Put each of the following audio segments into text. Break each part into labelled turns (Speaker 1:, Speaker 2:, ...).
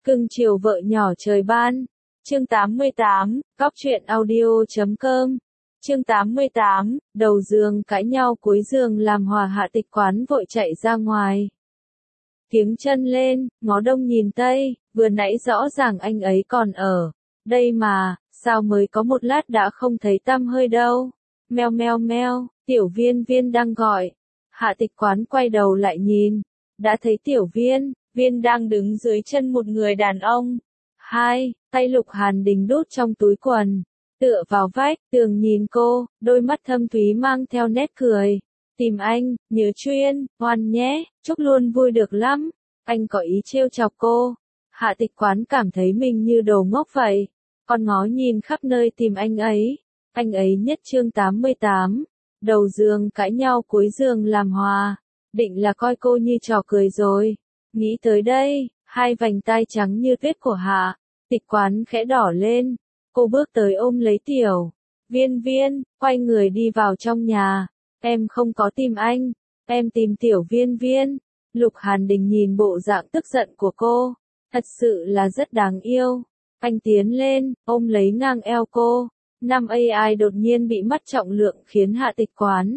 Speaker 1: Cưng chiều vợ nhỏ trời ban. Chương 88, Cóc truyện audio.com. Chương 88, đầu giường cãi nhau cuối giường làm hòa. Hạ Tịch Quán vội chạy ra ngoài. Tiếng chân lên, ngó đông nhìn tây, vừa nãy rõ ràng anh ấy còn ở đây mà, sao mới có một lát đã không thấy tăm hơi đâu. Meo meo meo, Tiểu Viên Viên đang gọi. Hạ Tịch Quán quay đầu lại nhìn, đã thấy Tiểu Viên Viên đang đứng dưới chân một người đàn ông. Tay Lục Hàn Đình đút trong túi quần, tựa vào vách tường nhìn cô, đôi mắt thâm thúy mang theo nét cười. Tìm anh, nhớ chuyên, ngoan nhé, chúc luôn vui được lắm. Anh có ý trêu chọc cô. Hạ Tịch Quán cảm thấy mình như đồ ngốc vậy. Con ngó nhìn khắp nơi tìm anh ấy. Anh ấy nhất chương 88. Đầu giường cãi nhau cuối giường làm hòa. Định là coi cô như trò cười rồi. Nghĩ tới đây, hai vành tai trắng như tuyết của Hạ Tịch Quán khẽ đỏ lên. Cô bước tới ôm lấy Tiểu Viên Viên, quay người đi vào trong nhà. Em không có tìm anh, em tìm Tiểu Viên Viên. Lục Hàn Đình nhìn bộ dạng tức giận của cô, thật sự là rất đáng yêu. Anh tiến lên, ôm lấy ngang eo cô. Năm AI đột nhiên bị mất trọng lượng khiến Hạ Tịch Quán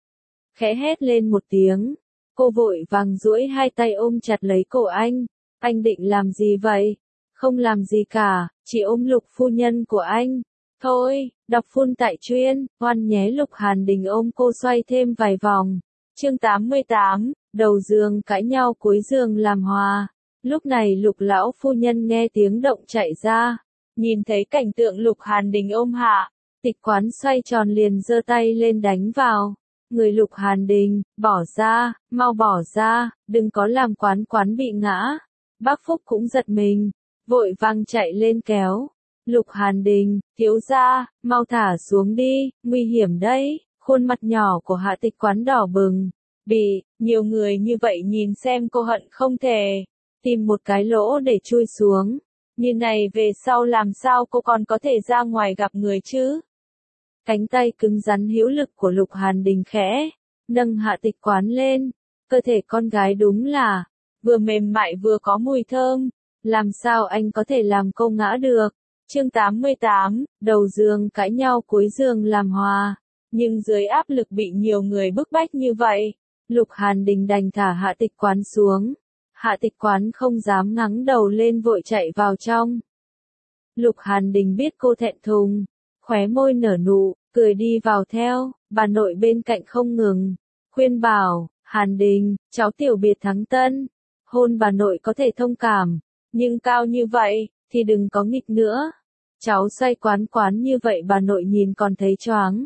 Speaker 1: khẽ hét lên một tiếng. Cô vội vàng duỗi hai tay ôm chặt lấy cổ anh. Anh định làm gì vậy? Không làm gì cả, chỉ ôm Lục phu nhân của anh. Thôi, đọc phun tại chuyên, ngoan nhé. Lục Hàn Đình ôm cô xoay thêm vài vòng. Chương 88, đầu giường cãi nhau cuối giường làm hòa. Lúc này Lục lão phu nhân nghe tiếng động chạy ra, nhìn thấy cảnh tượng Lục Hàn Đình ôm Hạ Tịch Quán xoay tròn liền giơ tay lên đánh vào người Lục Hàn Đình. Bỏ ra, mau bỏ ra, đừng có làm quán bị ngã. Bác Phúc cũng giật mình, vội vàng chạy lên kéo Lục Hàn Đình. Thiếu gia, mau thả xuống đi, nguy hiểm đấy. Khuôn mặt nhỏ của Hạ Tịch Quán đỏ bừng. Bị nhiều người như vậy nhìn xem cô hận không thể tìm một cái lỗ để chui xuống. Như này về sau làm sao cô còn có thể ra ngoài gặp người chứ? Cánh tay cứng rắn hữu lực của Lục Hàn Đình khẽ nâng Hạ Tịch Quán lên. Cơ thể con gái đúng là vừa mềm mại vừa có mùi thơm. Làm sao anh có thể làm cô ngã được? Chương 88, đầu giường cãi nhau cuối giường làm hòa. Nhưng dưới áp lực bị nhiều người bức bách như vậy, Lục Hàn Đình đành thả Hạ Tịch Quán xuống. Hạ Tịch Quán không dám ngẩng đầu lên vội chạy vào trong. Lục Hàn Đình biết cô thẹn thùng, khóe môi nở nụ, cười đi vào theo. Bà nội bên cạnh không ngừng khuyên bảo, Hàn Đình, cháu tiểu biệt thắng tân. Hôn bà nội có thể thông cảm, nhưng cao như vậy, thì đừng có nghịch nữa. Cháu xoay quán như vậy bà nội nhìn còn thấy choáng.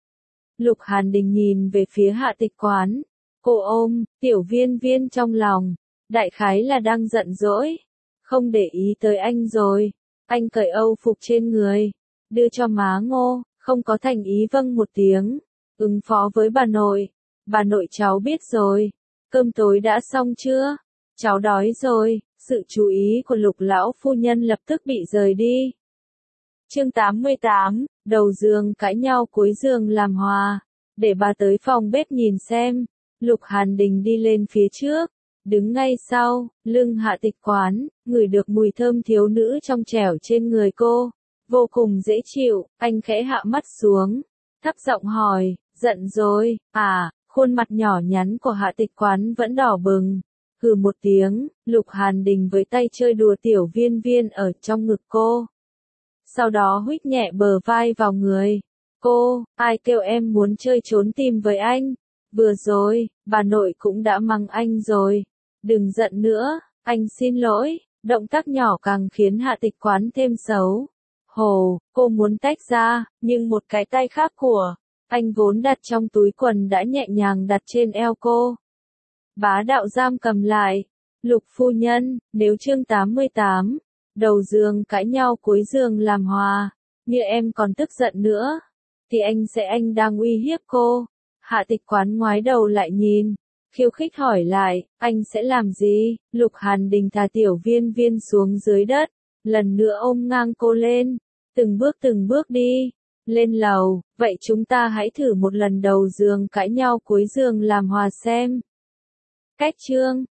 Speaker 1: Lục Hàn Đình nhìn về phía Hạ Tịch Quán. Cô ôm Tiểu Viên Viên trong lòng, đại khái là đang giận dỗi, không để ý tới anh rồi. Anh cởi âu phục trên người, đưa cho má Ngô, không có thành ý vâng một tiếng, ứng phó với bà nội. Bà nội cháu biết rồi, cơm tối đã xong chưa? Cháu đói rồi. Sự chú ý của Lục lão phu nhân lập tức bị rời đi. Chương 88, đầu giường cãi nhau cuối giường làm hòa. Để bà tới phòng bếp nhìn xem. Lục Hàn Đình đi lên phía trước, đứng ngay sau lưng Hạ Tịch Quán, ngửi được mùi thơm thiếu nữ trong trẻo trên người cô, vô cùng dễ chịu. Anh khẽ hạ mắt xuống, thấp giọng hỏi, giận rồi à? Khuôn mặt nhỏ nhắn của Hạ Tịch Quán vẫn đỏ bừng. Hừ một tiếng, Lục Hàn Đình với tay chơi đùa Tiểu Viên Viên ở trong ngực cô. Sau đó huých nhẹ bờ vai vào người cô. Ai kêu em muốn chơi trốn tìm với anh? Vừa rồi, bà nội cũng đã mắng anh rồi. Đừng giận nữa, anh xin lỗi. Động tác nhỏ càng khiến Hạ Tịch Quán thêm xấu. Hồ, cô muốn tách ra, nhưng một cái tay khác của anh vốn đặt trong túi quần đã nhẹ nhàng đặt trên eo cô. Bá đạo giam cầm lại. Lục phu nhân, nếu chương 88, đầu giường cãi nhau cuối giường làm hòa, như em còn tức giận nữa, thì anh đang uy hiếp cô. Hạ Tịch Quán ngoái đầu lại nhìn, khiêu khích hỏi lại, anh sẽ làm gì? Lục Hàn Đình thả Tiểu Viên Viên xuống dưới đất, lần nữa ôm ngang cô lên, từng bước đi lên lầu. Vậy chúng ta hãy thử một lần đầu giường cãi nhau cuối giường làm hòa xem. Cách chương